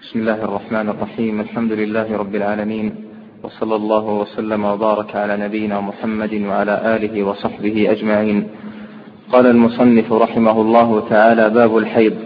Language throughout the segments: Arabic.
بسم الله الرحمن الرحيم. الحمد لله رب العالمين، وصلى الله وسلم وبارك على نبينا محمد وعلى آله وصحبه أجمعين. قال المصنف رحمه الله تعالى: باب الحيض.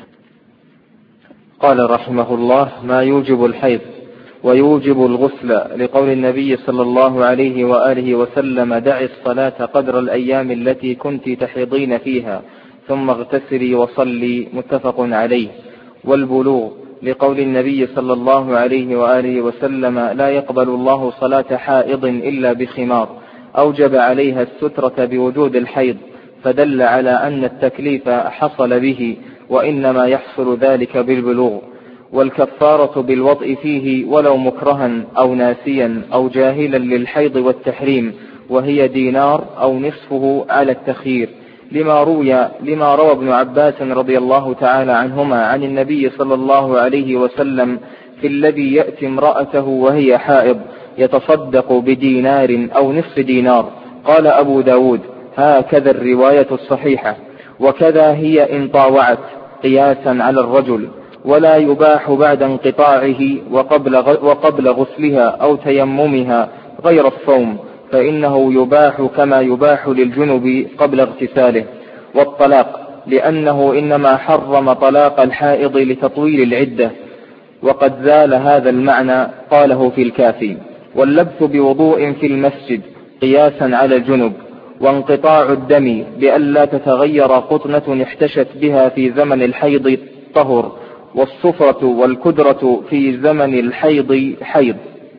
قال رحمه الله: ما يوجب الحيض ويوجب الغسل، لقول النبي صلى الله عليه وآله وسلم: دع الصلاة قدر الأيام التي كنت تحيضين فيها ثم اغتسلي وصلي، متفق عليه. والبلوغ، لقول النبي صلى الله عليه وآله وسلم: لا يقبل الله صلاة حائض إلا بخمار، أوجب عليها السترة بوجود الحيض، فدل على أن التكليف حصل به، وإنما يحصل ذلك بالبلوغ. والكفارة بالوطء فيه ولو مكرها أو ناسيا أو جاهلا للحيض والتحريم، وهي دينار أو نصفه على التخيير، لما روى ابن عباس رضي الله تعالى عنهما عن النبي صلى الله عليه وسلم في الذي يأتي امرأته وهي حائض يتصدق بدينار أو نصف دينار. قال أبو داود: هكذا الرواية الصحيحة، وكذا هي إن طاوعت، قياسا على الرجل. ولا يباح بعد انقطاعه وقبل غسلها أو تيممها غير الصوم، فإنه يباح كما يباح للجنب قبل اغتساله. والطلاق، لأنه إنما حرم طلاق الحائض لتطويل العدة، وقد زال هذا المعنى، قاله في الكافي. واللبث بوضوء في المسجد قياسا على الجنب. وانقطاع الدم بألا تتغير قطنة احتشت بها في زمن الحيض طهر. والصفرة والكدرة في زمن الحيض حيض،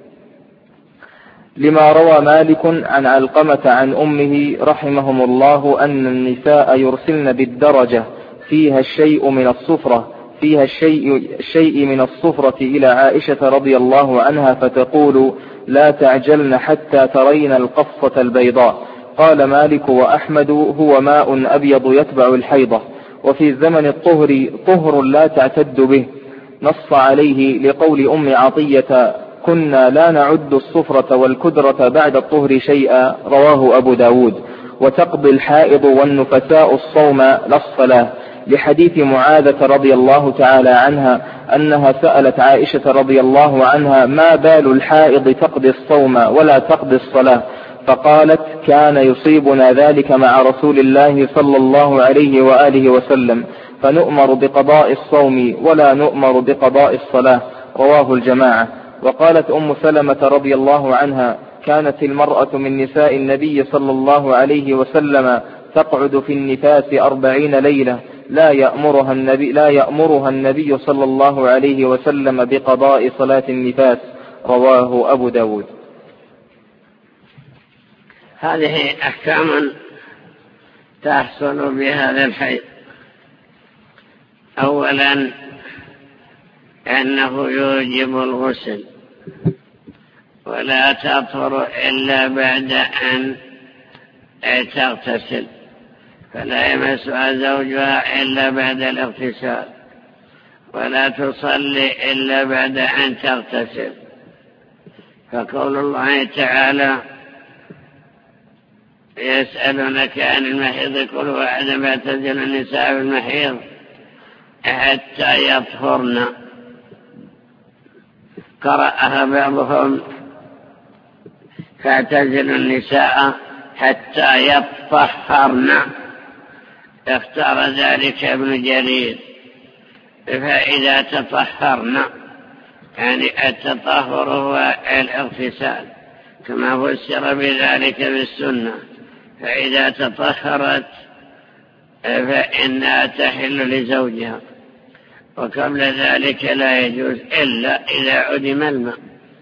لما روى مالك عن علقمة عن أمه رحمهم الله أن النساء يرسلن بالدرجة فيها الشيء من الصفرة إلى عائشة رضي الله عنها، فتقول: لا تعجلن حتى ترين القصة البيضاء. قال مالك وأحمد: هو ماء أبيض يتبع الحيضة. وفي زمن الطهر طهر لا تعتد به، نص عليه لقول أم عطية: كنا لا نعد الصفرة والكدرة بعد الطهر شيئا، رواه أبو داود. وتقضي الحائض والنفساء الصوم لا الصلاة، لحديث معاذة رضي الله تعالى عنها أنها سألت عائشة رضي الله عنها: ما بال الحائض تقضي الصوم ولا تقضي الصلاة؟ فقالت: كان يصيبنا ذلك مع رسول الله صلى الله عليه وآله وسلم، فنؤمر بقضاء الصوم ولا نؤمر بقضاء الصلاة، رواه الجماعة. وقالت أم سلمة رضي الله عنها: كانت المرأة من نساء النبي صلى الله عليه وسلم تقعد في النفاس 40 ليلة لا يأمرها النبي صلى الله عليه وسلم بقضاء صلاة النفاس، رواه أبو داود. هذه أحكام تحصل بهذا الحيض. أولا أنه يوجب الغسل، ولا تطهر إلا بعد أن تغتسل، فلا يمسها زوجها إلا بعد الاغتسال، ولا تصلي إلا بعد أن تغتسل. فقول الله تعالى: يسألونك عن المحيض قل هو أذى فاعتزلوا النساء في المحيض حتى يطهرن. قرأها بعضهم: فاعتزلوا النساء حتى يطهرن، اختار ذلك ابن جرير. فإذا تطهرن يعني التطهر هو الاغتسال، كما فسر بذلك في السنة. فإذا تطهرت فإنها تحل لزوجها، وقبل ذلك لا يجوز إلا إذا عدم الماء،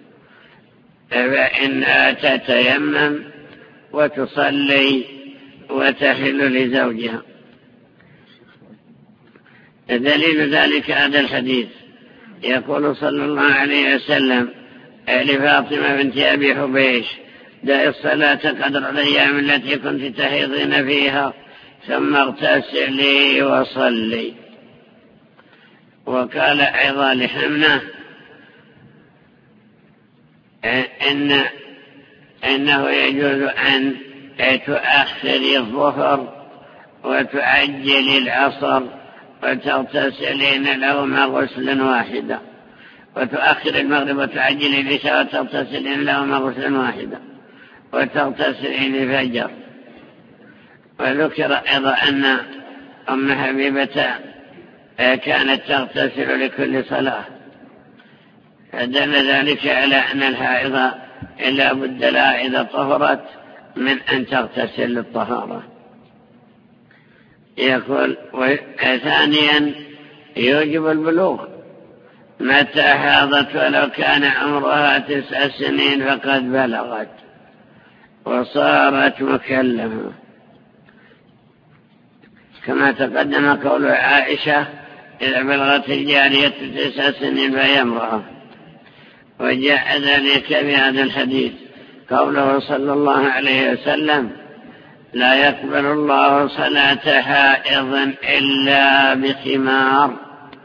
فإنها تتيمم وتصلي وتحل لزوجها. دليل ذلك هذا الحديث، يقول صلى الله عليه وسلم لفاطمة بنت أبي حبيش: دعي الصلاة قدر الأيام التي كنت تحيضين فيها ثم اغتسلي وصلي. وقال أيضا لحمنة: إنه يجوز أن تؤخري الظهر وتعجلي العصر وتغتسلين لهما غسلا واحدا، وتؤخر المغرب وتعجل العشاء وتغتسل لهما غسلا واحدا وتغتسل الفجر. وذكر أيضا أن أم حبيبة كانت تغتسل لكل صلاة، فدل ذلك على أن الحائض لا بد لها إذا طهرت من أن تغتسل للطهارة. يقول ثانيا يوجب البلوغ، متى حاضت ولو كان عمرها 9 سنين فقد بلغت وصارت مكلفة، كما تقدم قول عائشة إذا بلغت الجارية 9 سنين فهي امرأة. وجاء ذلك بهذا الحديث قوله صلى الله عليه وسلم لا يقبل الله صلاة حائض إلا بخمار.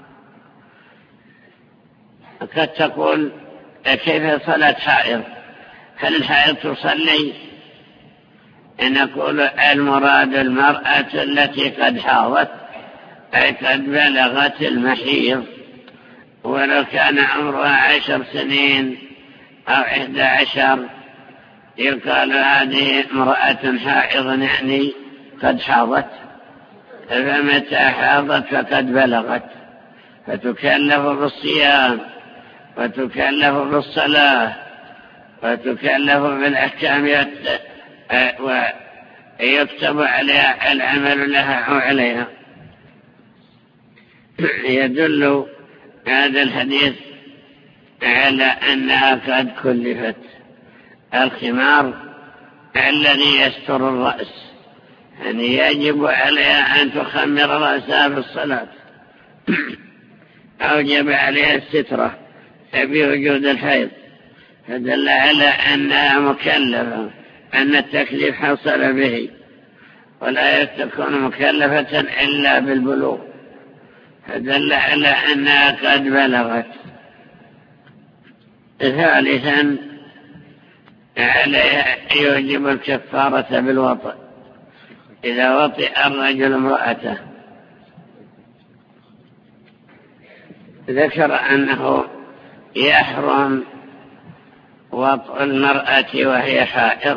قد تقول كيف صلاة حائض؟ هل الحائض تصلي؟ نقول المراد المرأة التي قد حاضت أي قد بلغت المحيض، ولو كان عمرها 10 سنين أو 11 يقال هذه امرأة حائض، يعني قد حاضت. فمتى حاضت فقد بلغت، فتكلف بالصيام وتكلف بالصلاة وتكلف بالأحكام ويكتب عليها العمل لها أو عليها. يدل هذا الحديث على أنها قد كلفت. الخمار الذي يستر الرأس، يعني يجب عليها أن تخمر رأسها في الصلاة، أوجب عليها السترة بوجود الحيض، فدل على أنها مكلفة، أن التكليف حصل به، ولا تكون مكلفة إلا بالبلوغ، فدل على أنها قد بلغت. ثالثا عليها يوجب الكفارة بالوطئ إذا وطئ الرجل امرأته. ذكر أنه يحرم وطئ المرأة وهي حائض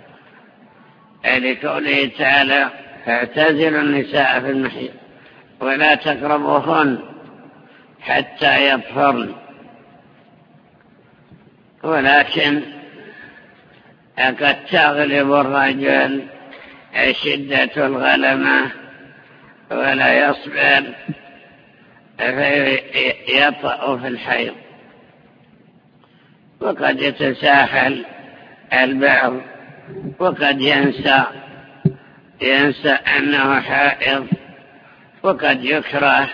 لقوله تعالى فاعتزلوا النساء في المحيض ولا تقربوهن حتى يطهرن. ولكن قد تغلب الرجل شدة الغلمة ولا يصبر فيطأ في الحيض، وقد يتساهل البعض وقد ينسى أنه حائض، وقد يكره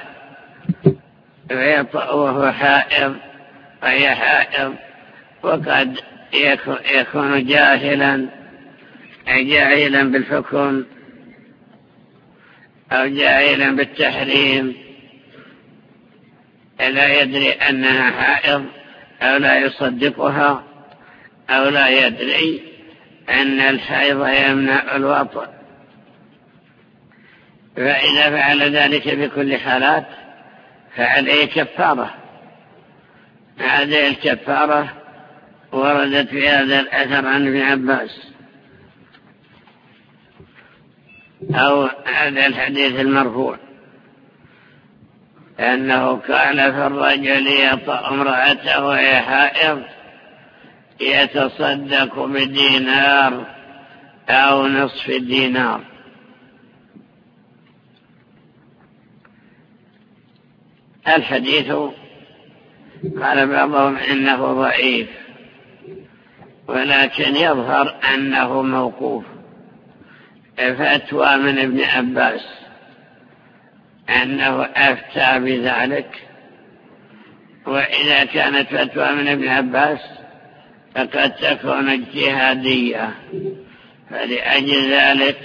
فيطأ وهو حائض وهي حائض، وقد يكون جاهلا بالحكم أو جاهلا بالتحريم، لا يدري أنها حائض أو لا يصدقها أو لا يدري أن الحيض يمنع الوطء. فإذا فعل ذلك بكل حالات فعليه كفارة. هذه الكفارة وردت في هذا الأثر عن ابن عباس أو هذا الحديث المرفوع أنه قال في الرجل يطأ امرأته وهي حائض يتصدق بدينار أو نصف دينار. الحديث قال بعضهم إنه ضعيف، ولكن يظهر أنه موقوف، فتوى من ابن عباس أنه أفتى بذلك. وإذا كانت فتوى من ابن عباس فقد تكون اجتهادية، فلأجل ذلك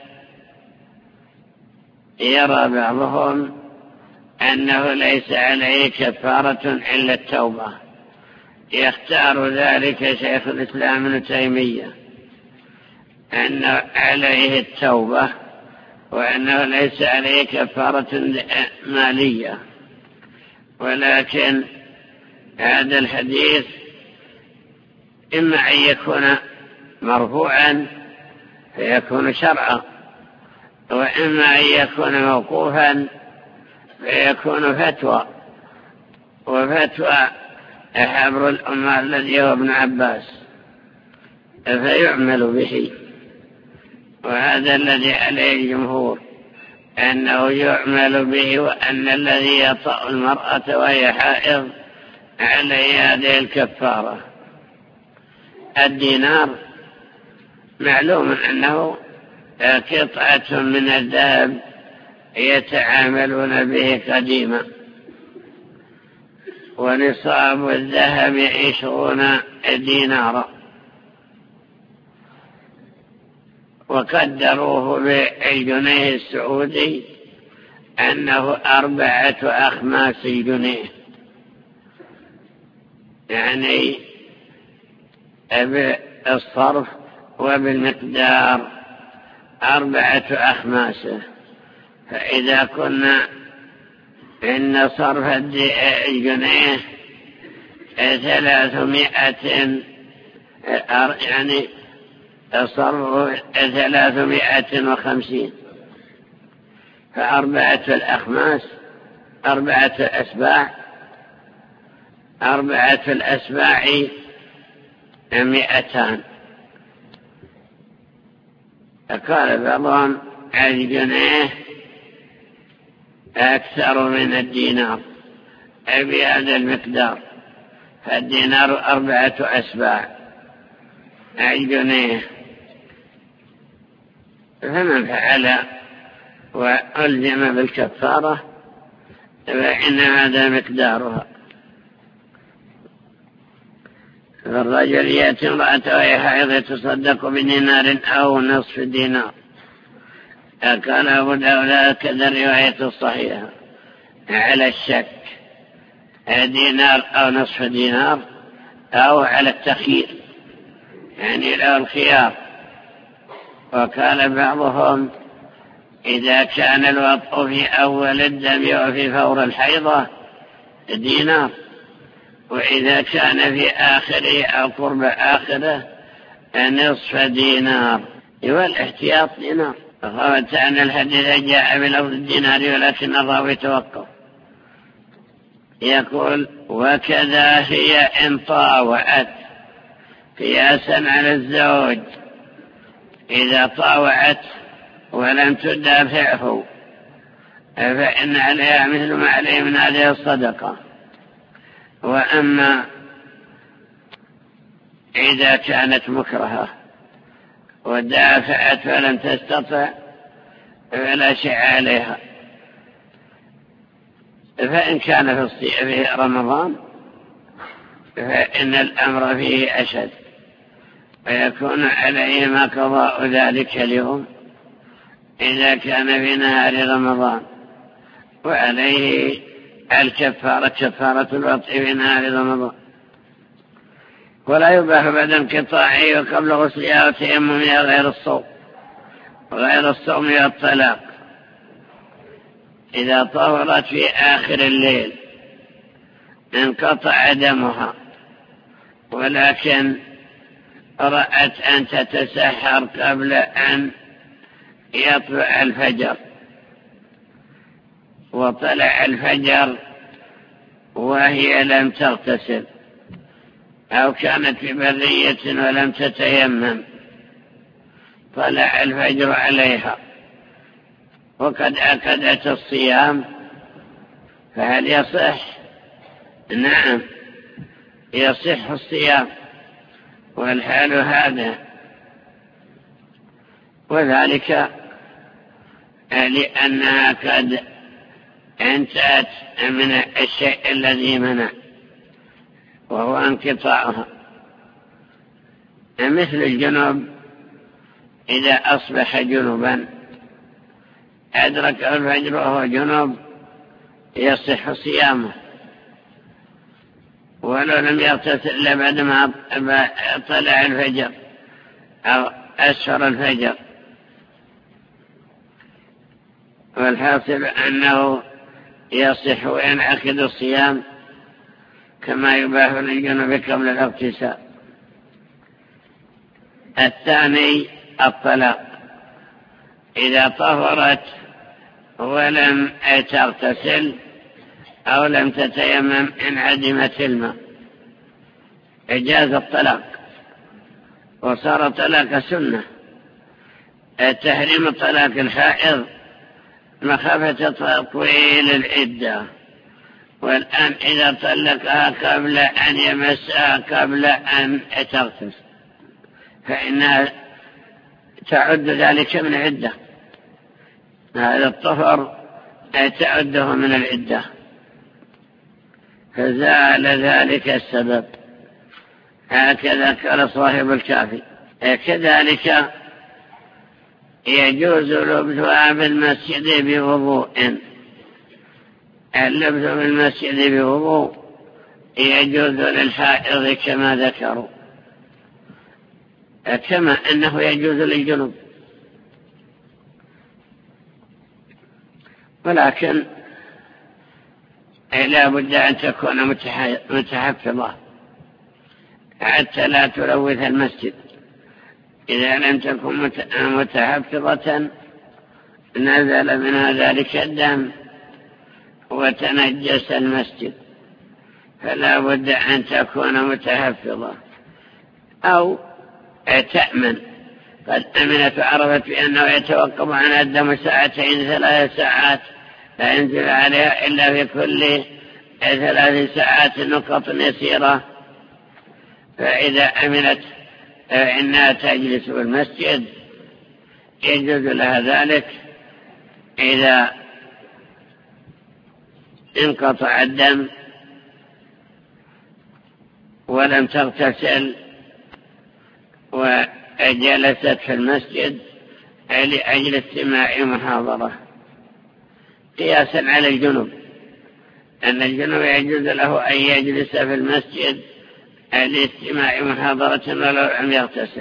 يرى بعضهم أنه ليس عليه كفارة إلا التوبة. يختار ذلك شيخ الإسلام ابن تيمية أن عليه التوبة وأنه ليس عليه كفارة مالية، ولكن هذا الحديث إما أن يكون مرفوعا فيكون شرعا، وإما أن يكون موقوفا فيكون فتوى، وفتوى حبر الأمة الذي هو ابن عباس فيعمل به. وهذا الذي عليه الجمهور أنه يعمل به، وأن الذي يطأ المرأة وهي حائض عليه هذه الكفارة. الدينار معلوم أنه قطعة من الذهب يتعاملون به قديما، ونصاب الذهب 20 دينارا، وقدروه بالجنيه السعودي أنه 4 أخماس الجنيه، يعني بالصرف وبالمقدار 4 أخماسه. فإذا كنا إن صرف الجنيه 300، يعني صرف 350، ف4 الأخماس 4 أسباع، 4 الأسباع 200. قال بعضهم الجنيه أكثر من الدينار بهذا المقدار، فالدينار 4 أسباع الجنيه. فمن فعل وألزم بالكفارة فإن هذا مقدارها. فالرجل يأتي امرأته وهي حائض يتصدق بدينار أو نصف دينار. قال أبو داود كذا الرواية الصحيحة على الشك، دينار أو نصف دينار، أو على التخيير، يعني له الخيار. وقال بعضهم إذا كان الوطء في أول الدم وفي فور الحيضة دينار، وإذا كان في آخره أو قرب آخره نصف دينار، والاحتياط دينار. فقالت أن الحديث جاء بلفظ الدينار ولكن الراوي توقف. يقول وكذا هي إن طاوعت، قياسا على الزوج إذا طاوعت ولم تدافعه فإن عليها مثل ما عليه من هذه الصدقة. وأما إذا كانت مكرهة ودافعت فلم تستطع فلا شيء عليها. فإن كان في رمضان فإن الأمر فيه أشد، ويكون عليهما قضاء ذلك اليوم إذا كان في نهار رمضان، وعليه الكفارة كفارة الوطء في نهار رمضان. ولا يباح بعد انقطاعه وقبل غسلها وتيممها غير الصوم والطلاق. إذا طهرت في آخر الليل انقطع دمها، ولكن رأت أن تتسحر قبل أن يطلع الفجر، وطلع الفجر وهي لم تغتسل، أو كانت في برية ولم تتيمم، طلع الفجر عليها وقد أكدت الصيام، فهل يصح؟ نعم يصح الصيام، والحال هذا، وذلك لأنها قد انتهت من الشيء الذي منع وهو انقطاعها. مثل الجنوب إذا أصبح جنوبا أدرك الفجر وهو جنوب يصح صيامه، ولو لم يغتسل إلا بعد ما طلع الفجر أو أسفر الفجر. والحاصل أنه يصح وينعقد الصيام كما يباح للجنوب قبل الاغتسال. الثاني الطلاق، إذا طهرت ولم تغتسل أو لم تتيمم إن عدمت الماء جاز الطلاق، وصار طلاق سنة. تحريم طلاق الحائض مخافة تطويل العدة، والآن إذا طلقها قبل أن يمسها قبل أن تغتسل فإنها تعد ذلك من العدة، هذا الطهر تعده من العدة، فزال ذلك السبب. هكذا قال صاحب الكافي. كذلك يجوز لبسها في المسجد بوضوء، اللبس في المسجد بوضوء يجوز للحائض كما ذكروا، كما أنه يجوز للجنوب، ولكن لا بد أن تكون متحفظة حتى لا تلوث المسجد. إذا لم تكن متحفظة نزل منها ذلك الدم وتنجس المسجد، فلا بد أن تكون متحفظة أو تأمن. قد أمنت وعرفت بأنه يتوقف عنها الدم 2 3 ساعات لا ينزل عليها إلا في كل 3 ساعات نقط يسيرة، فإذا أمنت إنها تجلس في المسجد يجوز لها ذلك إذا انقطع الدم ولم تغتسل وجلست في المسجد لأجل استماع محاضرة، قياسا على الجنوب، أن الجنوب يجوز له أن يجلس في المسجد لاستماع محاضرة ولو لم يغتسل.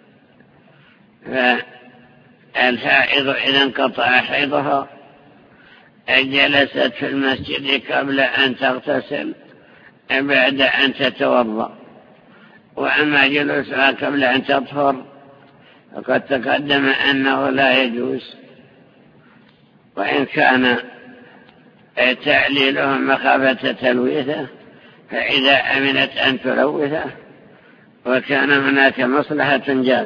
فالحائض إذا انقطع حيضها جلست في المسجد قبل أن تغتسل بعد أن تتوضأ، وأما جلوسها قبل أن تطهر فقد تقدم أنه لا يجوز، وإن كان تعليلهم مخافة تلويثه فإذا أمنت أن تلوثه وكان هناك مصلحة جاز.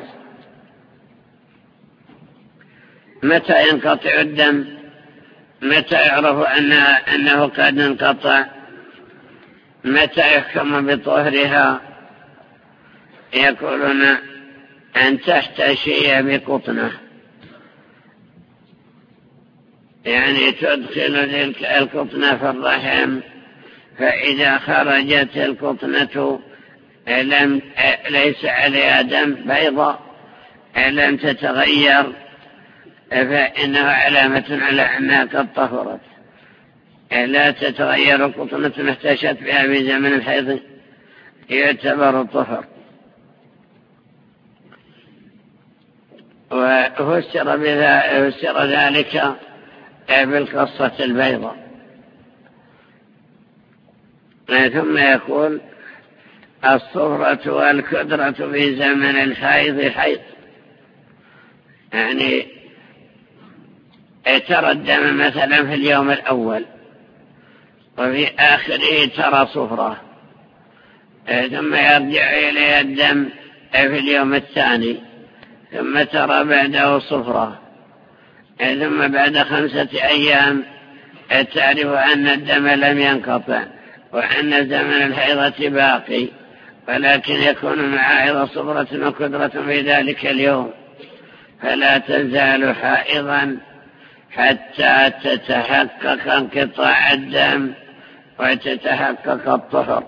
متى ينقطع الدم؟ متى يعرف أنه قد انقطع؟ متى يحكم بطهرها؟ يقولون أن تحتشي بقطنة، يعني تدخل تلك القطنة في الرحم، فإذا خرجت القطنة ليس عليها دم بيضاء لم تتغير فإنه علامة على أنها قد طهرت. لا تتغير القطنة احتشت بها في زمن الحيض يعتبر الطهر. وفسر ذلك بالقصة البيضاء. ثم يقول الصفرة والكدرة في زمن الحيض حيض، يعني ترى الدم مثلا في اليوم الأول وفي آخره ترى صفرة، ثم يرجع إليه الدم في اليوم الثاني، ثم ترى بعده صفرة، ثم بعد 5 أيام تعرف أن الدم لم ينقطع وأن زمن الحيضة باقي، ولكن يكون مع أيضا صفرة وكدرة في ذلك اليوم، فلا تزال حائضا حتى تتحقق انقطاع الدم وتتحقق الطهر.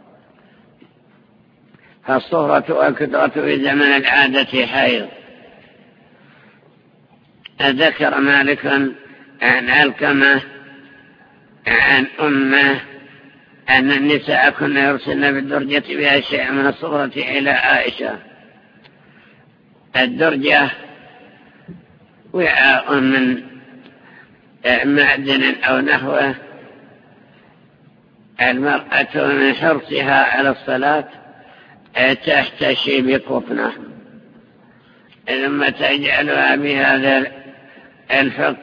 فالصفرة والكدرة في زمن العادة حيض. ذكر مالك عن علقمة عن أمه أن النساء كن يرسلن بالدرجة بها شيء من الصفرة إلى عائشة. الدرجة وعاء من معدن أو نحوه المرأة من حرصها على الصلاة تحتشي بقطنة ثم تجعلها بهذا الحق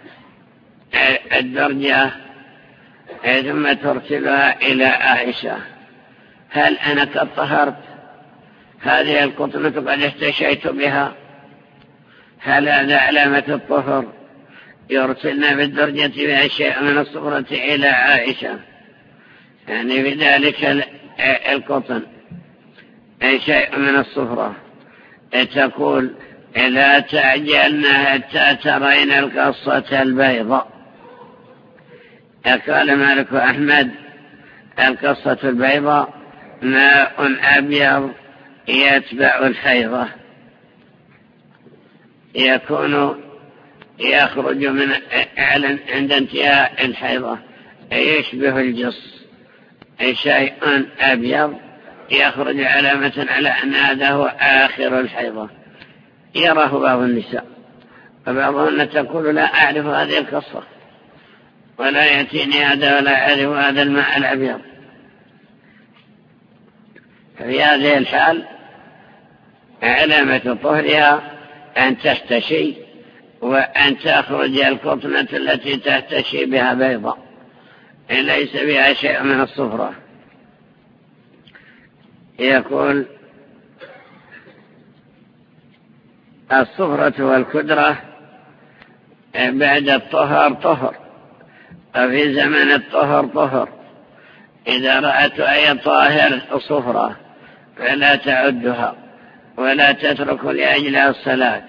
الدرجة ثم ترسلها إلى عائشة: هل أنا قد طهرت؟ هذه القطنة قد احتشيت بها، هل هذا علامة الطهر؟ يرسلنا بالدرجة بها شيء من الصفرة إلى عائشة، يعني بذلك القطن شيء من الصفرة. تقول: لا تعجلن حتى ترين القصة البيضاء. قال مالك أحمد: القصة البيضاء ماء أبيض يتبع الحيضة، يخرج من عند انتهاء الحيضة، يشبه الجص، شيء أبيض يخرج علامة على أن هذا هو آخر الحيضة. يراه بعض النساء، وبعضهن تقول: لا أعرف هذه القصة، ولا يأتيني هذا ولا أعرف هذا الماء الأبيض. في هذه الحال علامة طهرها أن تحتشي وأن تخرج القطنة التي تحتشي بها بيضاء، ليس بها شيء من الصفرة. يقول: الصفرة والكدرة بعد الطهر طهر، وفي زمن الطهر طهر. إذا رأت أي طاهر صفرة فلا تعدها ولا تترك لأجلها الصلاة.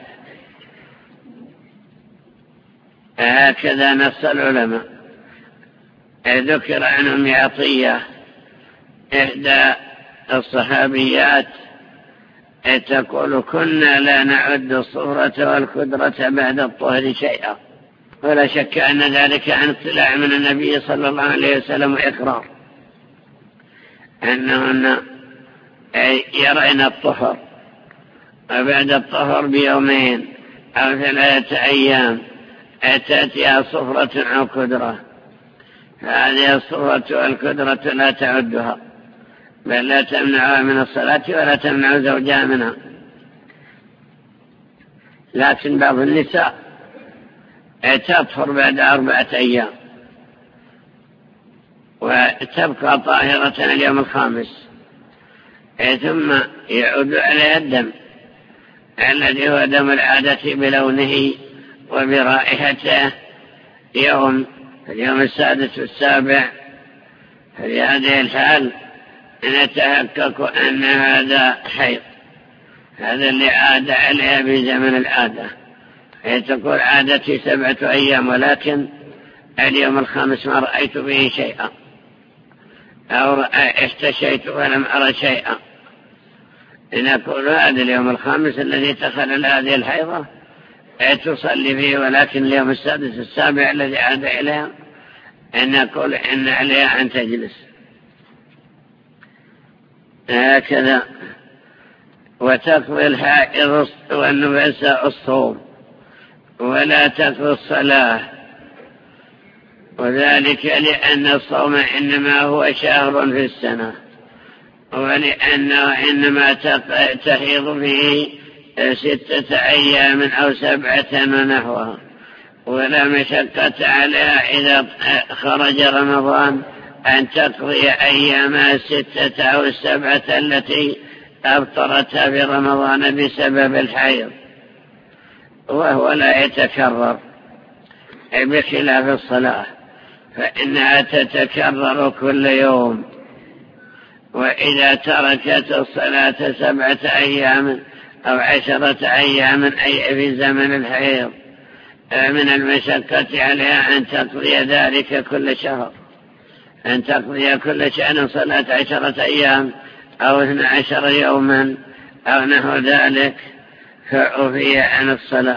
هكذا نص العلماء. ذكر عن أم عطية إحدى الصحابيات تقول: كنا لا نعد الصفرة والكدرة بعد الطهر شيئا. ولا شك أن ذلك عن اطلاع من النبي صلى الله عليه وسلم وإقرار أنهن يرين الطهر، وبعد الطهر بيومين أو 3 أيام تأتيها صفرة أو كدرة. هذه الصفرة والكدرة لا تعدها، بل لا تمنعها من الصلاة ولا تمنع زوجها منها. لكن بعض النساء تطهر بعد 4 أيام وتبقى طاهرة اليوم الخامس، ثم يعود عليها الدم الذي هو دم العادة بلونه وبرائحته اليوم السادس والسابع. في هذه الحال نتحقق أن هذا حيض، هذا اللي عاد عليها بزمن العادة. هي تقول: عادتي 7 أيام، ولكن اليوم الخامس ما رأيت به شيئا، أو احتشيت ولم أرى شيئا. نقول: هذا اليوم الخامس الذي دخل هذه الحيضة تصلي فيه، ولكن اليوم السادس السابع الذي عاد إليها نقول إن عليها أن تجلس. هكذا. وتقضي الحائض والنفساء الصوم ولا تقضي الصلاة، وذلك لأن الصوم إنما هو شهر في السنة، ولأنه إنما تحيض فيه 6 أيام أو 7 ونحوها، ولا مشقة عليها إذا خرج رمضان أن تقضي أيام 6 أو 7 التي أبطرتها في رمضان بسبب الحيض، وهو لا يتكرر، بخلاف الصلاة فإنها تتكرر كل يوم. وإذا تركت الصلاة 7 أيام أو 10 أيام أي في زمن الحيض من المشقة عليها أن تقضي ذلك كل شهر، أن تقضي كل شأن صلاة 10 أيام أو 12 يوما أو نحو ذلك، فعفي عن الصلاة.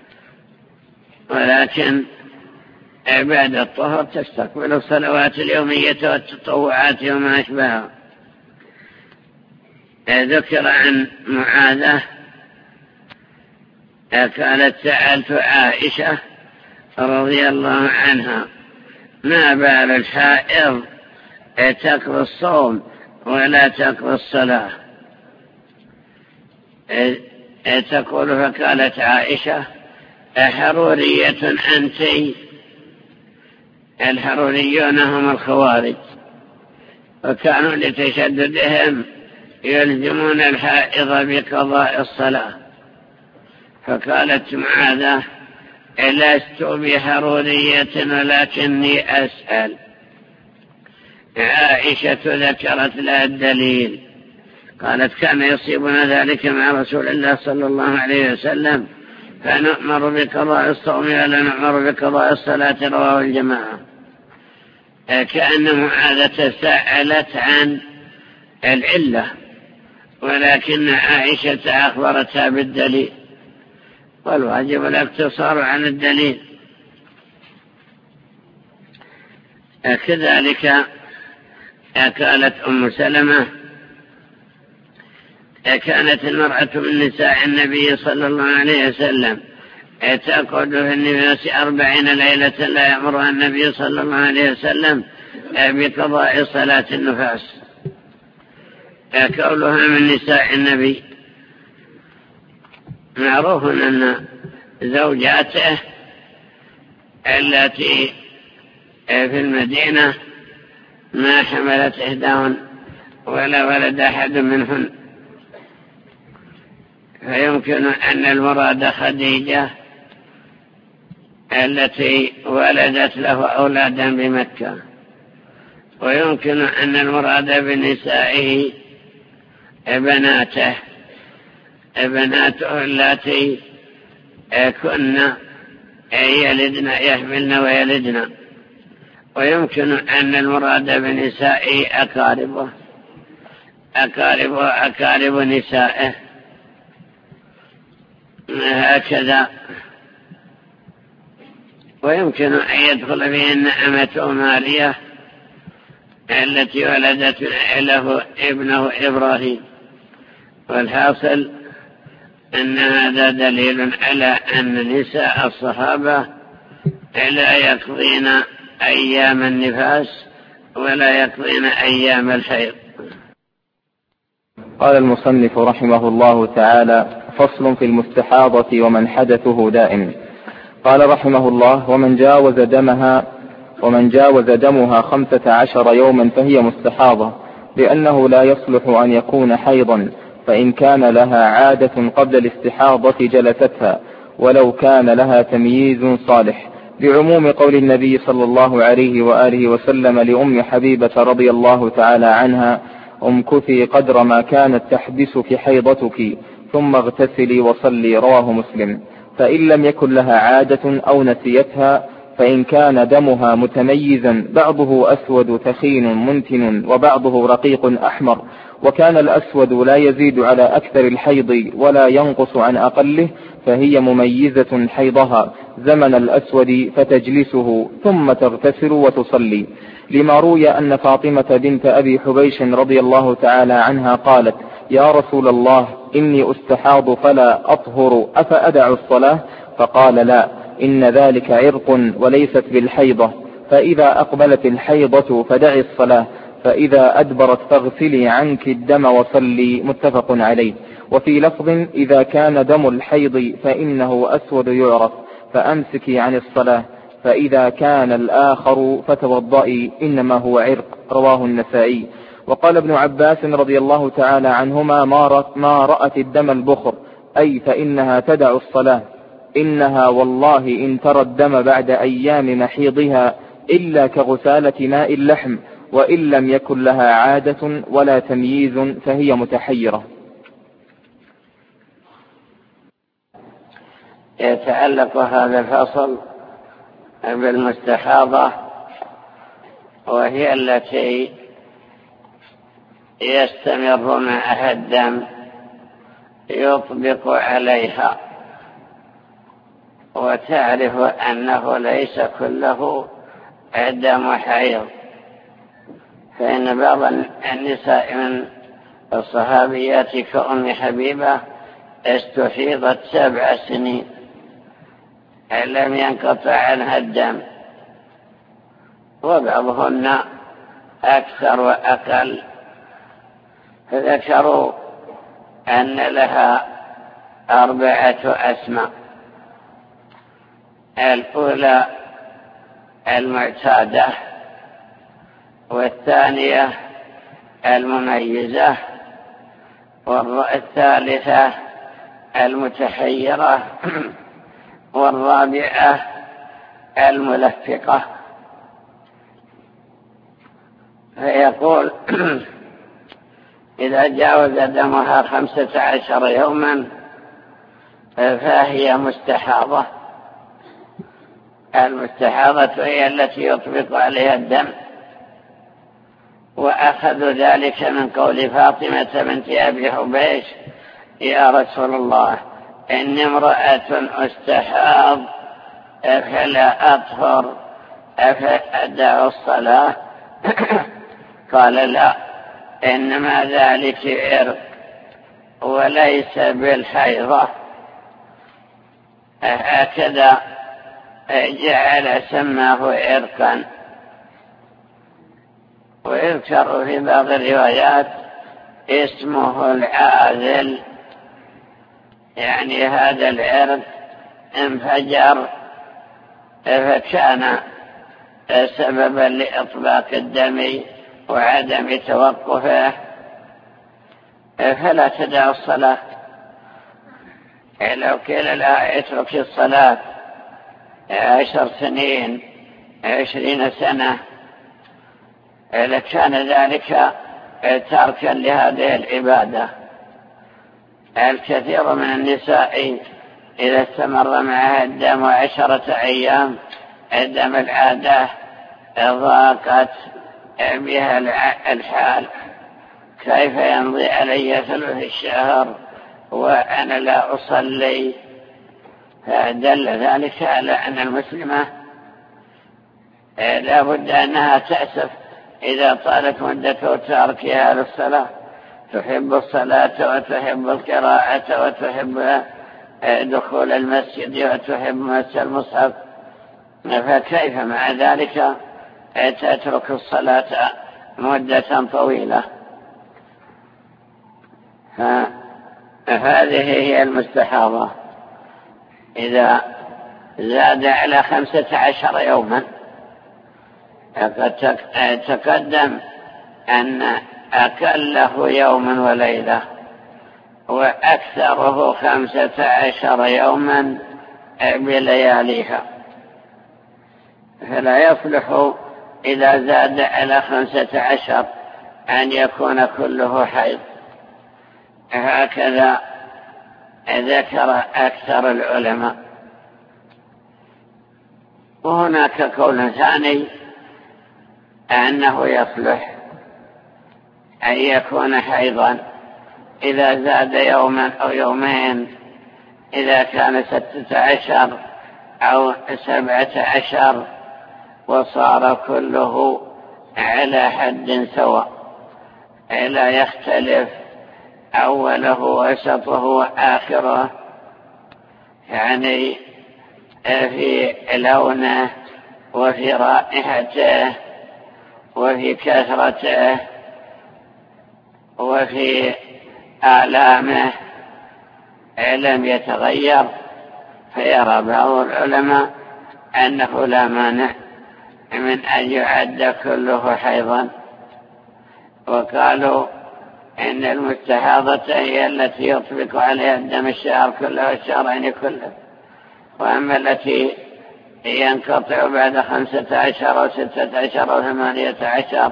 ولكن بعد الطهر تستقبل الصلوات اليومية والتطوعات وما أشبهها. ذكر عن معاذة قالت: سألت عائشة رضي الله عنها: ما بال الحائض تقضي الصوم ولا تقضي الصلاة. تقول فقالت عائشة: أحرورية أنت؟ الحروريون هم الخوارج، وكانوا لتشددهم يلزمون الحائض بقضاء الصلاة. فقالت معاذة: لست بحرورية ولكني أسأل. عائشة ذكرت لها الدليل، قالت: كان يصيبنا ذلك مع رسول الله صلى الله عليه وسلم، فنؤمر بقضاء الصوم ولا نؤمر بقضاء الصلاة. رواه الجماعة. كأن معاذة سألت عن العلة، ولكن عائشة أخبرتها بالدليل، والواجب الاقتصار عن الدليل. كذلك قالت أم سلمة: كانت المرأة من نساء النبي صلى الله عليه وسلم تقعد في النفاس 40 ليلة لا يأمرها النبي صلى الله عليه وسلم بقضاء صلاة النفاس. قولها من نساء النبي، معروف أن زوجاته التي في المدينة ما حملت إحداهن ولا ولد أحد منهن، فيمكن أن المراد خديجة التي ولدت له أولادا بمكة، ويمكن أن المراد بنسائه بناته التي كن يلدن يحملن ويلدن، ويمكن أن المراد بنسائه أقارب نسائه هكذا. ويمكن أن يدخل بهن أمة مارية التي ولدت له ابنه إبراهيم. والحاصل أن هذا دليل على أن نساء الصحابة لا يقضين أيام النفاس ولا يقضين أيام الحيض. قال المصنف رحمه الله تعالى: فصل في المستحاضة ومن حدثه دائم. قال رحمه الله: ومن جاوز دمها 15 يوما فهي مستحاضة، لأنه لا يصلح أن يكون حيضا، فإن كان لها عادة قبل الاستحاضة جلستها ولو كان لها تمييز صالح، لعموم قول النبي صلى الله عليه وآله وسلم لأم حبيبة رضي الله تعالى عنها: امكثي قدر ما كانت تحبسك حيضتك ثم اغتسلي وصلي. رواه مسلم. فإن لم يكن لها عادة أو نسيتها، فإن كان دمها متميزا بعضه أسود ثخين منتن وبعضه رقيق أحمر، وكان الأسود لا يزيد على أكثر الحيض ولا ينقص عن أقله، فهي مميزة حيضها زمن الأسود فتجلسه ثم تغتسل وتصلي، لما روي أن فاطمة بنت أبي حبيش رضي الله تعالى عنها قالت: يا رسول الله، إني أستحاض فلا أطهر، أفأدع الصلاة؟ فقال: لا، إن ذلك عرق وليست بالحيضة، فإذا أقبلت الحيضة فدعي الصلاة، فإذا أدبرت فاغسلي عنك الدم وصلي. متفق عليه. وفي لفظ: إذا كان دم الحيض فإنه أسود يعرف، فأمسكي عن الصلاة، فإذا كان الآخر فتوضئي، إنما هو عرق. رواه النسائي. وقال ابن عباس رضي الله تعالى عنهما: ما رأت الدم البخر، أي فإنها تدع الصلاة، إنها والله إن ترى الدم بعد أيام محيضها إلا كغسالة ماء اللحم، وإن لم يكن لها عادة ولا تمييز فهي متحيرة. يتعلق هذا الفصل بالمستحاضة، وهي التي يستمر معها الدم يطبق عليها، وتعرف أنه ليس كله دم حيض. فإن بعض النساء من الصحابيات كأم حبيبة استحيضت 7 سنين لم ينقطع عنها الدم، وبعضهن أكثر وأقل. فذكروا أن لها 4 أسماء. الأولى المعتادة، والثانية المميزة، والثالثة المتحيرة، والرابعة الملفقة. فيقول إذا جاوز دمها 15 يوما فهي مستحاضة. المستحاضة هي التي يطبق عليها الدم، وأخذوا ذلك من قول فاطمة بنت أبي حبيش: يا رسول الله، إني امرأة أستحاض فلا أطهر أفأدع الصلاة؟ قال: لا، إنما ذلك عرق وليس بالحيضة. هكذا جعل سماه عرقا. ويذكر في بعض الروايات اسمه العاذل، يعني هذا العرق انفجر فكان سببا لإطلاق الدم وعدم توقفه، فلا تدع الصلاة. لو قيل لها اترك الصلاة 10 سنين 20 سنة لكان ذلك تركا لهذه العبادة. الكثير من النساء إذا استمر معها الدم 10 أيام دم العادة ضاقت بها الحال: كيف يمضي علي ثلث الشهر وأنا لا أصلي؟ فدل ذلك على أن المسلمة لا بد أنها تأسف إذا طالت مدة تركها للصلاة. تحب الصلاة وتحب القراءة وتحب دخول المسجد وتحب مس المصحف، فكيف مع ذلك تترك الصلاة مدة طويلة؟ هذه هي المستحاضة. إذا زاد على 15 يوما، قد تقدم أن أقله يوم وليلة وأكثره 15 يوما بلياليها، فلا يصلح إذا زاد على 15 أن يكون كله حيض. هكذا ذكر أكثر العلماء. وهناك قول ثاني أنه يصلح أن يكون حيضا إذا زاد يوما أو يومين، إذا كان 16 أو 17 وصار كله على حد سواء، لا يختلف أوله وسطه وآخره، يعني في لونه وفي رائحته وفي كثرته وفي آلامه لم يتغير. فيرى بعض العلماء أنه لا مانع من أن يعد كله حيضا، وقالوا إن المستحاضة هي التي يطبق عليها الدم الشهر كله والشهرين كله، وأما التي ينقطع بعد 15 أو 16 أو 18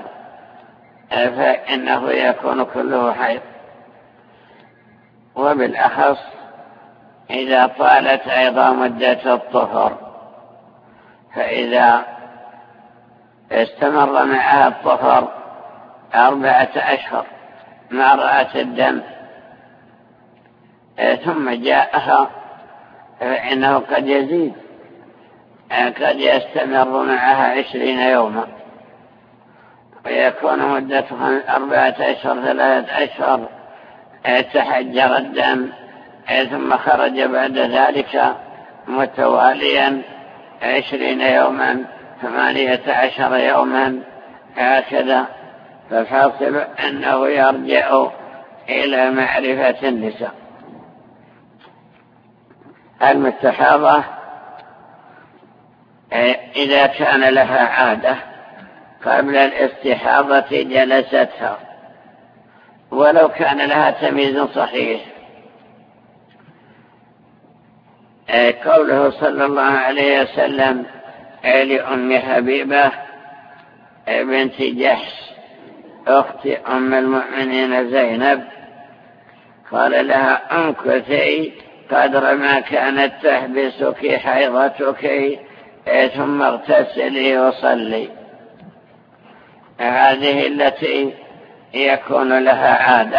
فإنه يكون كله حيض. وبالأخص إذا طالت أيضا مدة الطهر، فإذا استمر معها الطهر 4 أشهر ما رأت الدم ثم جاءها، فإنه قد يزيد، قد يستمر معها 20 يوما ويكون مدتها 4 أشهر 3 أشهر، تحجر الدم ثم خرج بعد ذلك متواليا 20 يوما 18 يوما، هكذا فالحاصل أنه يرجع إلى معرفة النساء. المستحاضة إذا كان لها عادة قبل الاستحاضة جلستها ولو كان لها تمييز صحيح. قوله صلى الله عليه وسلم لأم حبيبة بنت جحش أخت أم المؤمنين زينب، قال لها امكثي قدر ما كانت تحبسك حيضتك ثم اغتسلي وصلي. هذه التي يكون لها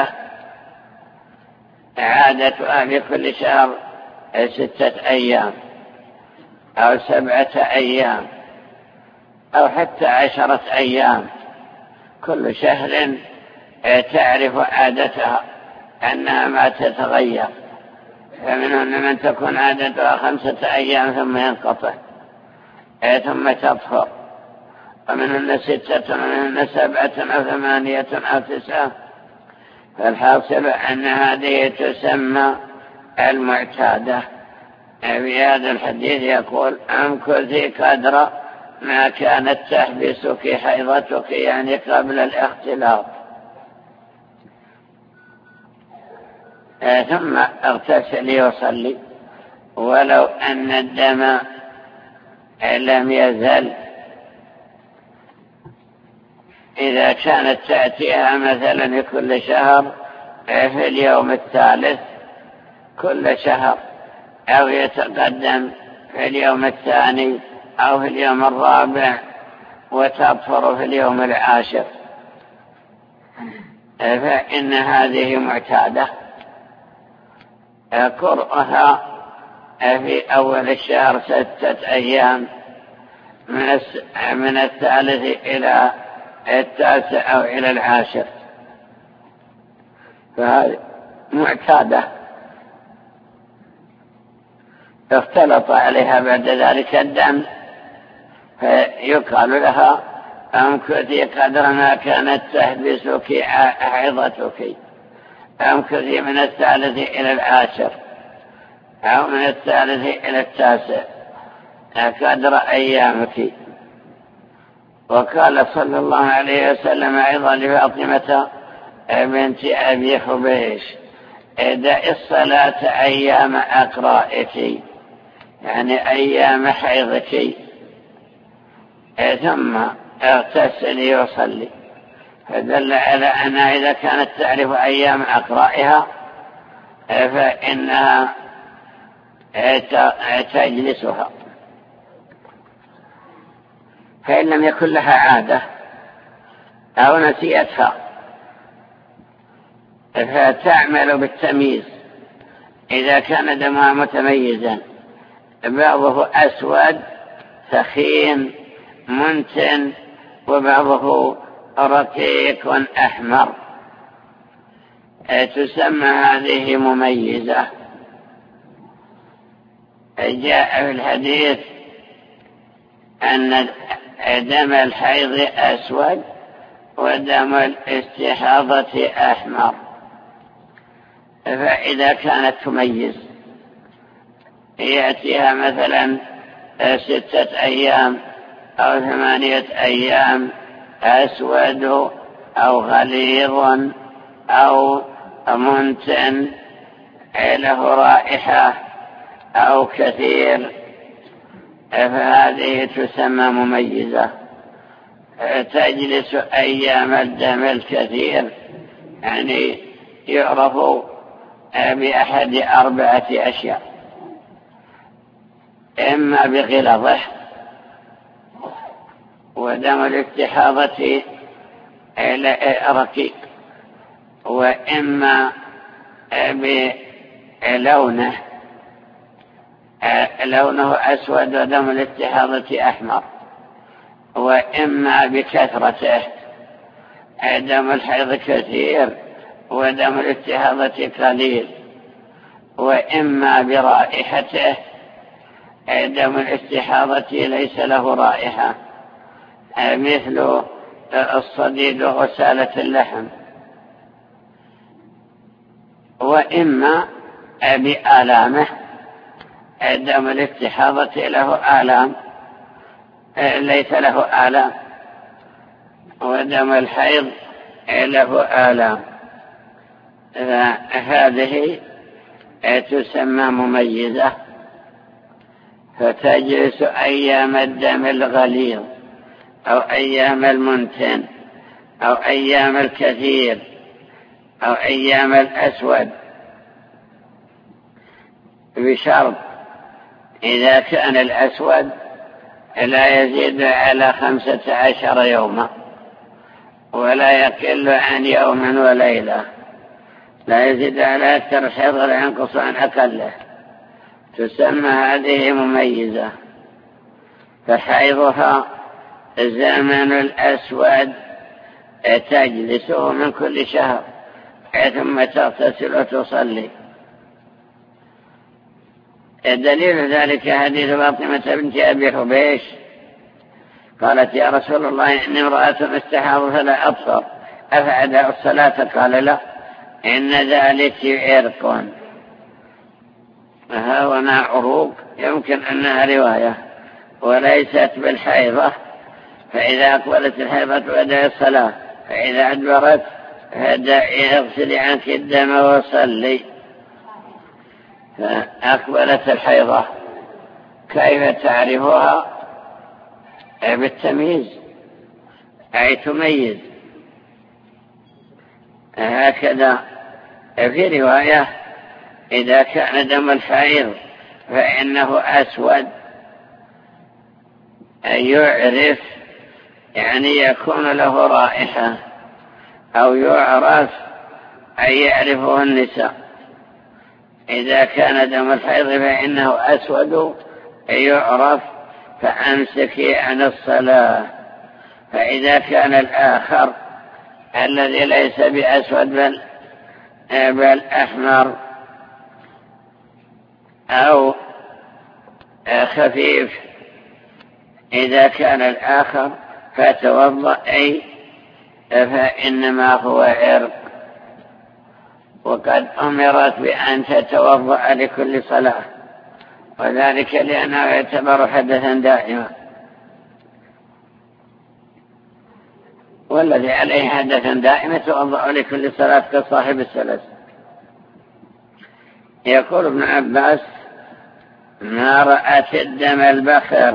عادتها بكل شهر 6 أيام أو 7 أيام أو حتى 10 أيام، كل شهر تعرف عادتها أنها ما تتغير، فمنهن من تكون عادتها 5 أيام ثم ينقطع ثم تطهر، ومنهن 6 ومنهن 7 أو 8 أو 9. فالحاصل أن هذه تسمى المعتادة. في هذا الحديث يقول امكثي قدر ما كانت تحبسك حيضتك، يعني قبل الاختلاط، ثم اغتسلي وصلي ولو أن الدم لم يزل. إذا كانت تأتيها مثلا كل شهر في اليوم الثالث كل شهر، أو يتقدم في اليوم الثاني أو في اليوم الرابع وتطهر في اليوم العاشر، فإن هذه معتادة. قرأها في أول الشهر 6 أيام من 3 إلى 9 أو إلى 10، فهذه معتادة. اختلط عليها بعد ذلك الدم فيقال لها امكثي قدر ما كانت تحبسك حيضتك، امكثي من 3 إلى 10 أو من 3 إلى 9 قدر أيامك. وقال صلى الله عليه وسلم أيضا لفاطمة بنت أبي حبيش دعي الصلاة أيام أقرائك، يعني أيام حيضك، ثم اغتسلي وصلي. فدل على أنها إذا كانت تعرف أيام أقرائها فإنها تجلسها. فإن لم يكن لها عادة أو نسيتها فتعمل بالتمييز. إذا كان دمها متميزا بعضه أسود ثخين منتن وبعضه رقيق أحمر تسمى هذه مميزة. جاء في الحديث أن دم الحيض أسود ودم الاستحاضة أحمر، فإذا كانت تميز يأتيها مثلا 6 أيام أو 8 أيام أسود أو غليظ أو منتن له رائحة أو كثير، فهذه تسمى مميزة. تجلس أيام الدم الكثير، يعني يعرف بأحد 4 أشياء: إما بغلظه ودم الاستحاضة رقيق، وإما بلونه أسود ودم الاستحاضة أحمر، وإما بكثرته دم الحيض كثير ودم الاستحاضة قليل، وإما برائحته دم الاستحاضة ليس له رائحة، مثل الصديد وغسالة اللحم، وإما بآلامه، دم الاستحاضة له آلام ليس له آلام، ودم الحيض له آلام، هذه تسمى مميزة، فتجلس أيام الدم الغليظ أو أيام المنتن أو أيام الكثير أو أيام الأسود، بشرط إذا كان الأسود لا يزيد على 15 يوما ولا يقل عن يوم وليلة، لا يزيد على أكثر الحيض ولا ينقص عن أقله، تسمى هذه مميزة. فحيضها زمن الأسود تجلسه من كل شهر ثم تغتسل وتصلي. الدليل ذلك حديث فاطمة بنت أبي حبيش قالت: يا رسول الله، إني امرأة استحاض فلا أبصر، أفأدع الصلاة؟ قال: لا، إن ذلك عرق. هنا عروق يمكن أنها رواية وليست بالحيضة، فإذا أقبلت الحيضة فأدع الصلاة، فإذا أدبرت فاغسلي عنك الدم وصلي. فأقبلت الحيضة كيف تعرفها؟ بالتمييز، أي تميز. هكذا في رواية: إذا كان دم الحيض فإنه أسود، يعرف يعني يكون له رائحة، أو يعرف أي يعرفه النساء. إذا كان دم الحيض فإنه أسود يعرف، فأمسكي عن الصلاة. فإذا كان الآخر الذي ليس بأسود بل أحمر أو خفيف، إذا كان الآخر فتوضئي، فإنما هو عرق، وقد أمرت بأن تتوضأ لكل صلاة، وذلك لأنه يعتبر حدثا دائما، والذي عليه حدثا دائما يتوضأ لكل صلاة كصاحب الثلاث. يقول ابن عباس: ما رأت الدم البخر،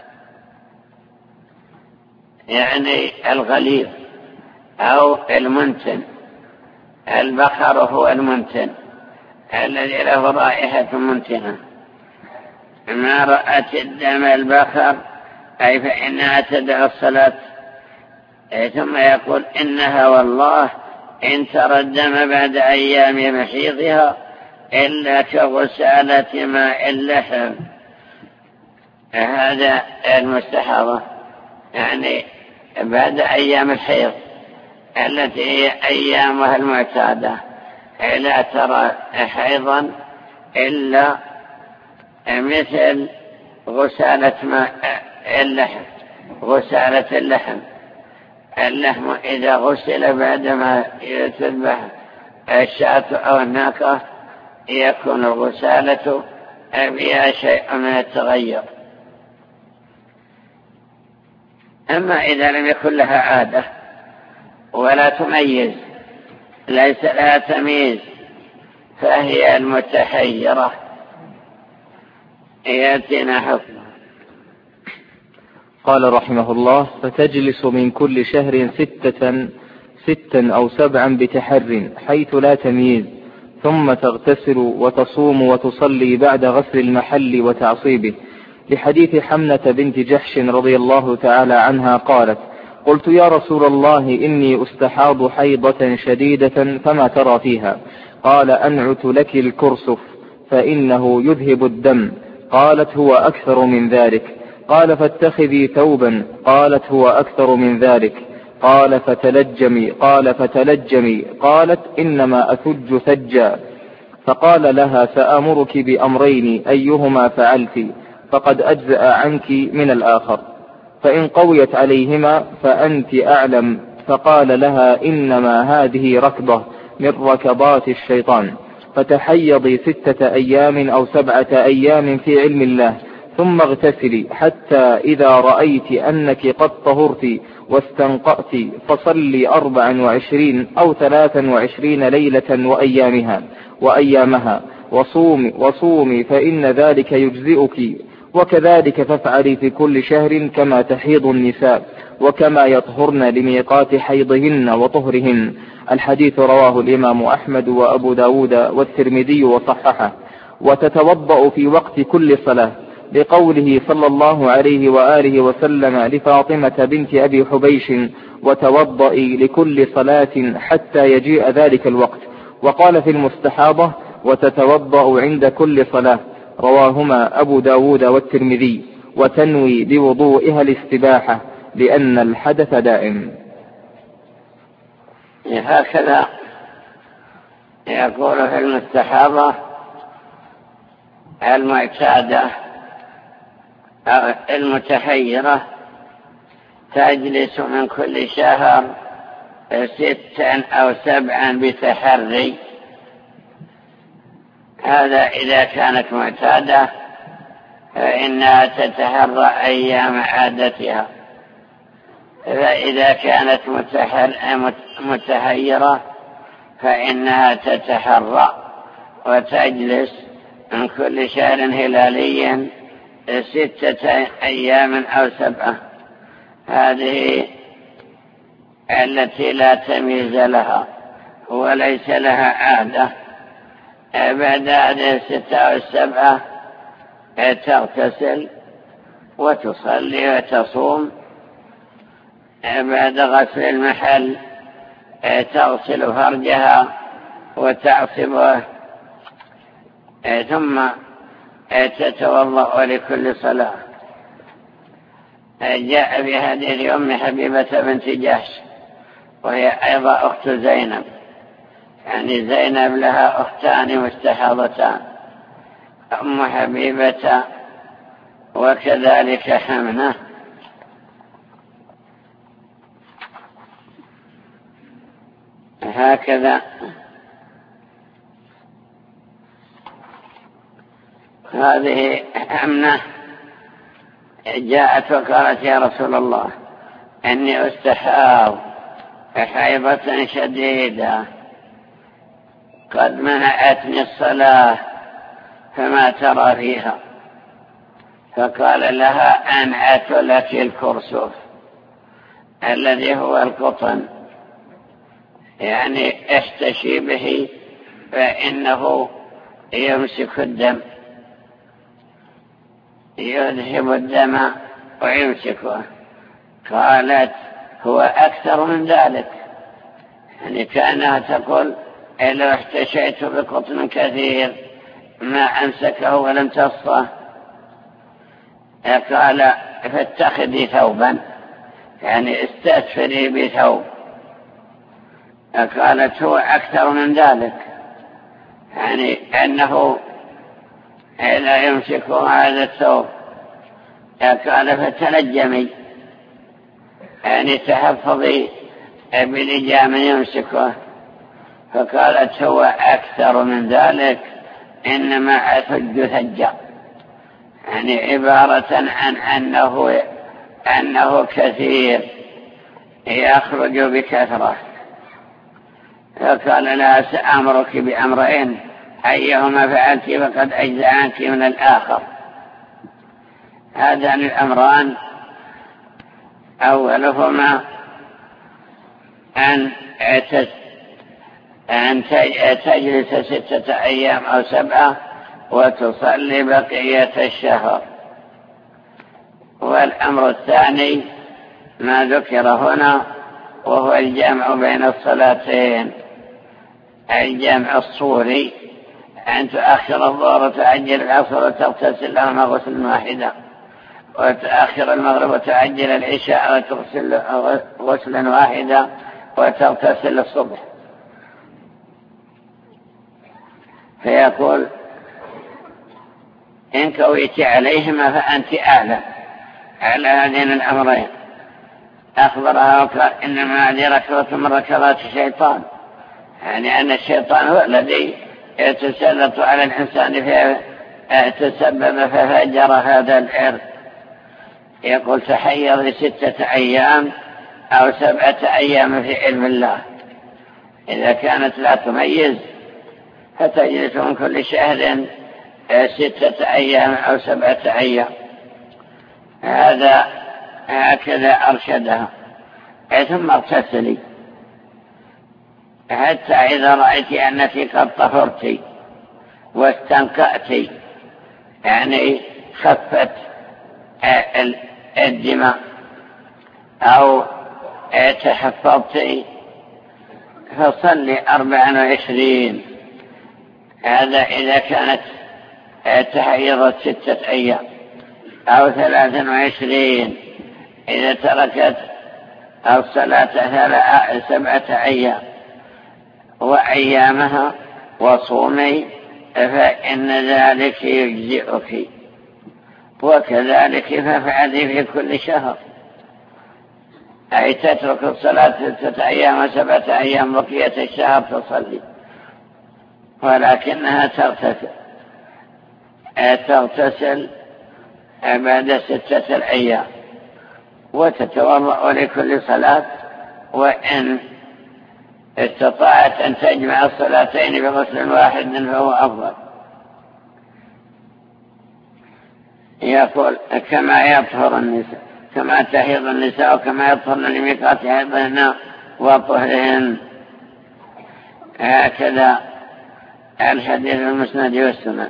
يعني الغليظ أو المنتن. البخر هو المنتن الذي له رائحة منتنة. ما رأت الدم البخر أي فإنها تدع الصلاة. ثم يقول: إنها والله إن ترى الدم بعد أيام محيضها إلا كغسالة ماء اللحم. هذا المستحاضة، يعني بعد أيام الحيض التي هي أيامها المعتادة، لا ترى حيضا إلا مثل غسالة ماء اللحم، غسالة اللحم. اللحم إذا غسل بعدما تذبح الشاة أو الناقة يكون الغسالة بها شيء من التغير. أما إذا لم يكن لها عادة ولا تميز، ليس لها تمييز، فهي المتحيرة. يأتينا حكم. قال رحمه الله: فتجلس من كل شهر 6 أو 7 بتحر حيث لا تمييز، ثم تغتسل وتصوم وتصلي بعد غسل المحل وتعصيبه، لحديث حمنة بنت جحش رضي الله تعالى عنها قالت: قلت: يا رسول الله، إني أستحاض حيضة شديدة فما ترى فيها؟ قال: أنعت لك الكرسف فإنه يذهب الدم. قالت: هو أكثر من ذلك. قال: فاتخذي ثوبا. قالت: هو أكثر من ذلك. قال: فتلجمي. قال: فتلجمي. قالت: إنما أثج ثجا. فقال لها: سآمرك بأمرين أيهما فعلت فقد أجزأ عنك من الآخر. فإن قويت عليهما فأنت أعلم. فقال لها: إنما هذه ركضة من ركضات الشيطان، فتحيضي 6 أيام أو 7 أيام في علم الله، ثم اغتسلي حتى إذا رأيت أنك قد طهرت واستنقأت فصلي 24 أو 23 ليلة وأيامها وصومي فإن ذلك يجزئك، وكذلك فافعلي في كل شهر كما تحيض النساء وكما يطهرن لميقات حيضهن وطهرهن. الحديث رواه الإمام أحمد وأبو داود والترمذي وصححه. وتتوضأ في وقت كل صلاة، لقوله صلى الله عليه وآله وسلم لفاطمة بنت أبي حبيش: وتوضئي لكل صلاة حتى يجيء ذلك الوقت. وقال في المستحاضة: وتتوضأ عند كل صلاة. رواهما أبو داود والترمذي. وتنوي بوضوئها الاستباحة لأن الحدث دائم. هكذا يقول في المستحاضة المعتادة أو المتحيرة: تجلس من كل شهر 6 أو 7 بتحري. هذا إذا كانت معتادة فإنها تتحرى أيام عادتها، فإذا كانت متحيرة فإنها تتحرى وتجلس من كل شهر هلالي 6 أيام أو 7. هذه التي لا تمييز لها وليس لها عادة. بعد هذه 6 أو 7 تغتسل وتصلي وتصوم. بعد غسل المحل تغسل فرجها وتعصبه، ثم تتوضأ لكل صلاة. جاء في حديث أم حبيبة بنت جحش، وهي أيضا أخت زينب، يعني زينب لها أختان مستحاضتان، أم حبيبة وكذلك حمنة. هكذا هذه حمنة جاءت وقالت: يا رسول الله، إني أستحاض حيضة شديدة قد منعتني الصلاة، فما ترى فيها؟ فقال لها: أنعت لك الكرسف الذي هو القطن، يعني احتشي به فإنه يمسك الدم، يذهب الدم ويمسكه. قالت: هو أكثر من ذلك، يعني كأنها تقول: لو احتشيت بقطن كثير ما أمسكه ولم تصه. قال: فاتخذي ثوبا، يعني استأثري بثوب. قالت: هو أكثر من ذلك، يعني أنه لا يمسك هذا الثوب. قال: فتلجمي، يعني تحفظي بلجام يمسكه. فقالت: هو أكثر من ذلك، إنما أثج ثجا، يعني عبارة عن أنه كثير يخرج بكثرة. فقال لها: سأمرك بأمرين، أيهما فعلت فقد أجزأ عنك من الآخر. هذان الأمران: أولهما أن تجلس 6 أيام أو 7 وتصلي بقية الشهر. والأمر الثاني ما ذكر هنا، وهو الجمع بين الصلاتين، الجمع الصوري، أن تؤخر الظهر وتعجل العصر وتغتسل لهما غسل واحدا، وتأخر المغرب وتعجل العشاء وتغسل غسلا واحدا وتغتسل الصبح. فيقول: إن كويت عليهما فأنت أعلم، على هذين الأمرين. أخبرها وقال إنما هذه ركضة من ركضات الشيطان، يعني أن الشيطان هو الذي يتسلط على الإنسان فتسبب ففجر هذا الإرث. يقول تحيض 6 أيام أو 7 أيام في علم الله. إذا كانت لا تميز فتجلس من كل شهر 6 أيام أو 7 أيام. هكذا أرشدها. ثم اغتسلي حتى إذا رأيت أنك قد طهرت واستنقأت، يعني خفت الدماء أو تحفظت، فصلي 24. هذا إذا كانت تحيضت 6 أيام، أو 23 إذا تركت الصلاة 7 أيام. وأيامها وصومي فإن ذلك يجزئك، وكذلك فافعلي في كل شهر، أي تترك الصلاة 6 أيام و7 أيام بقية الشهر تصلي، ولكنها تغتسل بعد 6 أيام وتتوضأ لكل صلاة، وإن استطاعت أن تجمع الصلاتين بغسل واحد فهو أفضل. يقول كما تحيض النساء وكما يطهرن لميقات حيضهن وطهرهن. هكذا الحديث المسند والسنن.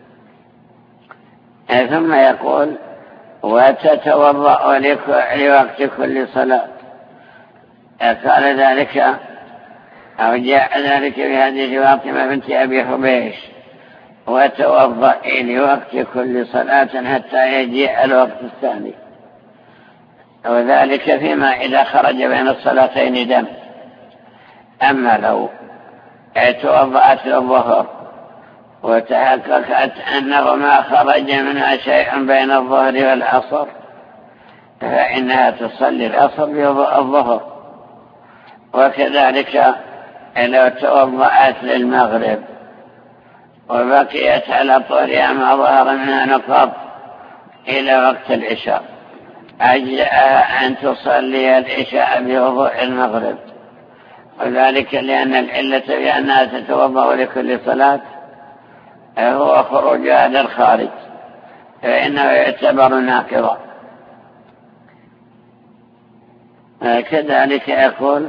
ثم يقول وتتوضأ لوقت كل صلاة. قال ذلك أو جاء ذلك في حديث فاطمة بنت أبي حبيش وتوضئي لوقت كل صلاة حتى يجيء الوقت الثاني. وذلك فيما إذا خرج بين الصلاتين دم. أما لو توضأت للظهر وتحققت أنه ما خرج منها شيء بين الظهر والعصر فإنها تصلي العصر بالظهر. وكذلك لو توضأت للمغرب وبقيت على طولها ما ظهر منها نقاط إلى وقت العشاء أجزأها أن تصلي العشاء بوضوء المغرب. وذلك لأن العلة بأنها تتوضأ لكل صلاة هو خروج هذا الخارج، فإنه يعتبر ناقضا. كذلك يقول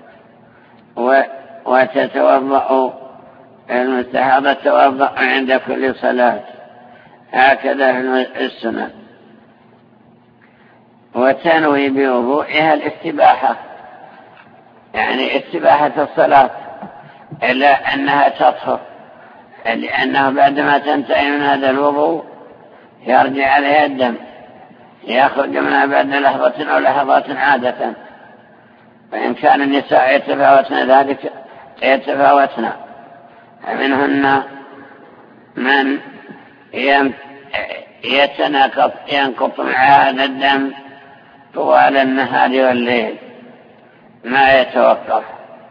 وتتوضأ المستحاضة توضأ عند كل صلاة، هكذا في السنن. وتنوي بوضوئها الاستباحة، يعني استباحة الصلاة، إلا أنها تطهر، لأنه بعدما تنتهي من هذا الوضوء يرجع عليها الدم يخرج منها بعد لحظة أو لحظات عادة. فإن كان النساء يتفاوتن ذلك يتفاوتن، منهن من ينقط مع هذا الدم طوال النهار والليل ما يتوقف،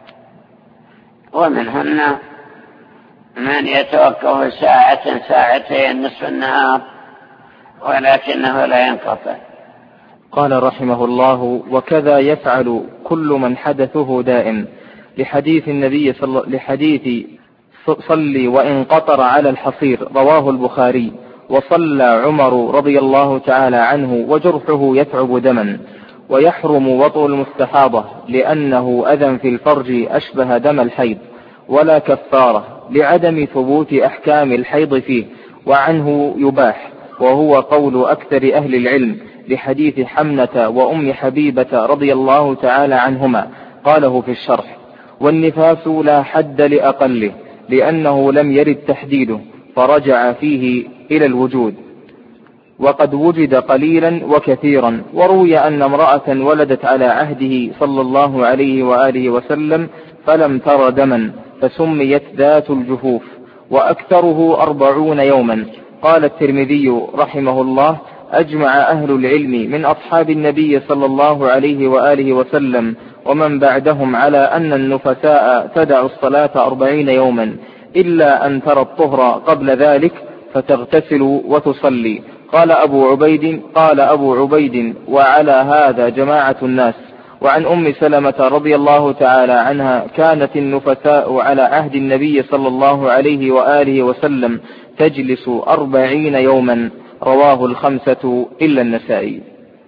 ومنهن من يتوقف ساعة ساعتين نصف النهار ولكنه لا ينقطع. قال رحمه الله وكذا يفعل كل من حدثه دائم، لحديث النبي لحديث صلي وإن قطر على الحصير رواه البخاري. وصلى عمر رضي الله تعالى عنه وجرحه يتعب دما. ويحرم وطء المستحاضة لأنه أذى في الفرج أشبه دم الحيض، ولا كفارة لعدم ثبوت أحكام الحيض فيه، وعنه يباح، وهو قول أكثر أهل العلم، لحديث حمنة وأم حبيبة رضي الله تعالى عنهما قاله في الشرح. والنفاس لا حد لأقله لأنه لم يرد تحديده فرجع فيه إلى الوجود، وقد وجد قليلا وكثيرا. وروي أن امرأة ولدت على عهده صلى الله عليه وآله وسلم فلم تر دما فسميت ذات الجفوف، وأكثره 40 يوما. قال الترمذي رحمه الله أجمع أهل العلم من أصحاب النبي صلى الله عليه وآله وسلم ومن بعدهم على أن النفساء تدع الصلاة 40 يوما إلا أن ترى الطهر قبل ذلك فتغتسل وتصلي. قال أبو عبيد وعلى هذا جماعة الناس. وعن أم سلمة رضي الله تعالى عنها كانت النفساء على عهد النبي صلى الله عليه وآله وسلم تجلس 40 يوما. رواه الخمسة إلا النسائي.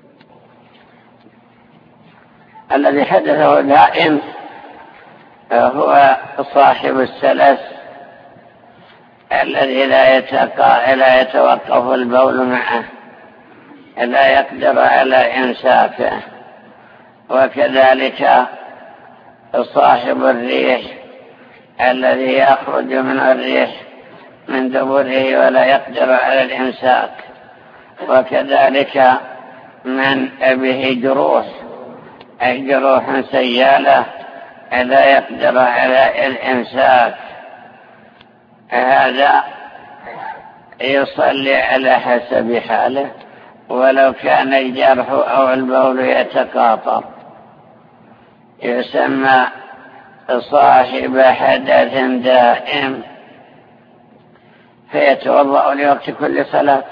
الذي حدثه دائم هو صاحب السلس الذي لا يتوقف البول معه، لا يقدر على إمساكه. وكذلك صاحب الريح الذي يخرج من الريح من دبره ولا يقدر على الإمساك. وكذلك من به جروح سيالة لا يقدر على الإمساك، هذا يصلي على حسب حاله ولو كان الجرح أو البول يتقاطر. يسمى صاحب حدث دائم فيتوضأ لوقت كل صلاة.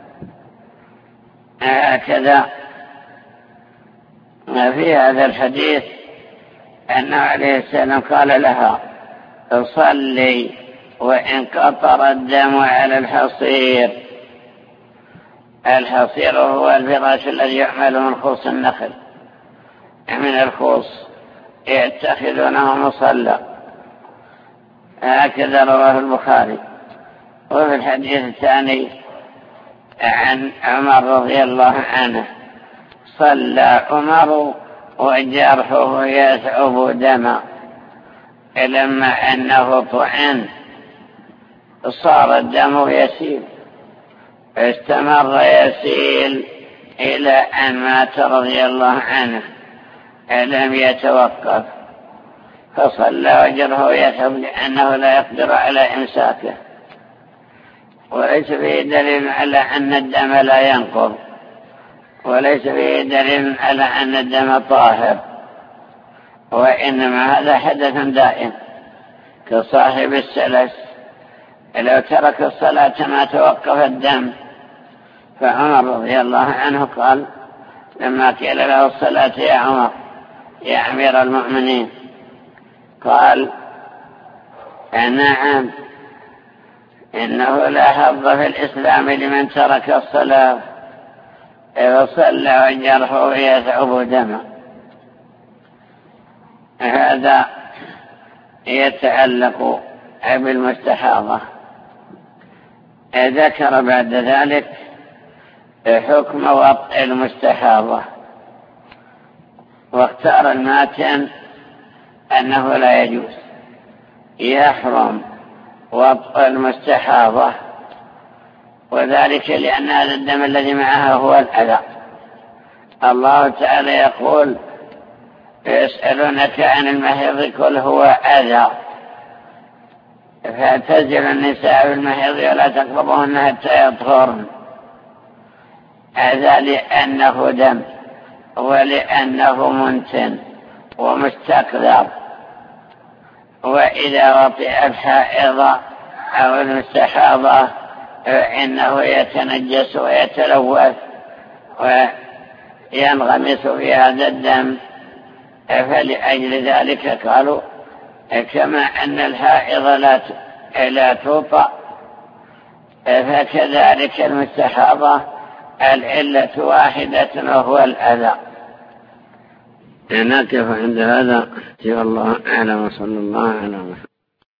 هكذا في هذا الحديث أنه عليه السلام قال لها صلي وإن قطر الدم على الحصير. الحصير هو الفراش الذي يعمل من خوص النخل، من الخوص يتخذونه مصلى. هكذا رواه البخاري. وفي الحديث الثاني عن عمر رضي الله عنه صلى عمر وجرحه يثعب دما لما أنه طعن صار الدم يسيل، استمر يسيل إلى أن مات رضي الله عنه، لم يتوقف، فصلى وجرحه يثعب لأنه لا يقدر على إمساكه. وليس فيه دليل على أن الدم لا ينقض، وليس فيه دليل على أن الدم طاهر، وإنما هذا حدث دائم كصاحب السلس. لو ترك الصلاة ما توقف الدم. فعمر رضي الله عنه قال لما قيل له الصلاة يا عمر يا أمير المؤمنين، قال نعم إنه لا حظ في الإسلام لمن ترك الصلاة وصلى وجرحه يثعب دما. هذا يتعلق بالمستحاضة. ذكر بعد ذلك حكم وطئ المستحاضة، واختار الماتن أنه لا يجوز، يحرم وطئ المستحاضة، وذلك لأن هذا الدم الذي معها هو الأذى. الله تعالى يقول يسألونك عن المحيض قل هو أذى فاعتزلوا النساء بالمحيض ولا تقربوهن حتى يطهرن. أذى لأنه دم ولأنه منتن ومستقذر. وإذا وطئ الحائض أو المستحاضة إنه يتنجس ويتلوث وينغمس في هذا الدم. فلأجل ذلك قالوا كما أن الحائض لا توطأ فكذلك المستحاضة العلة واحدة وهو الأذى. نقف عند هذا. والله أعلم وصلى الله على محمد.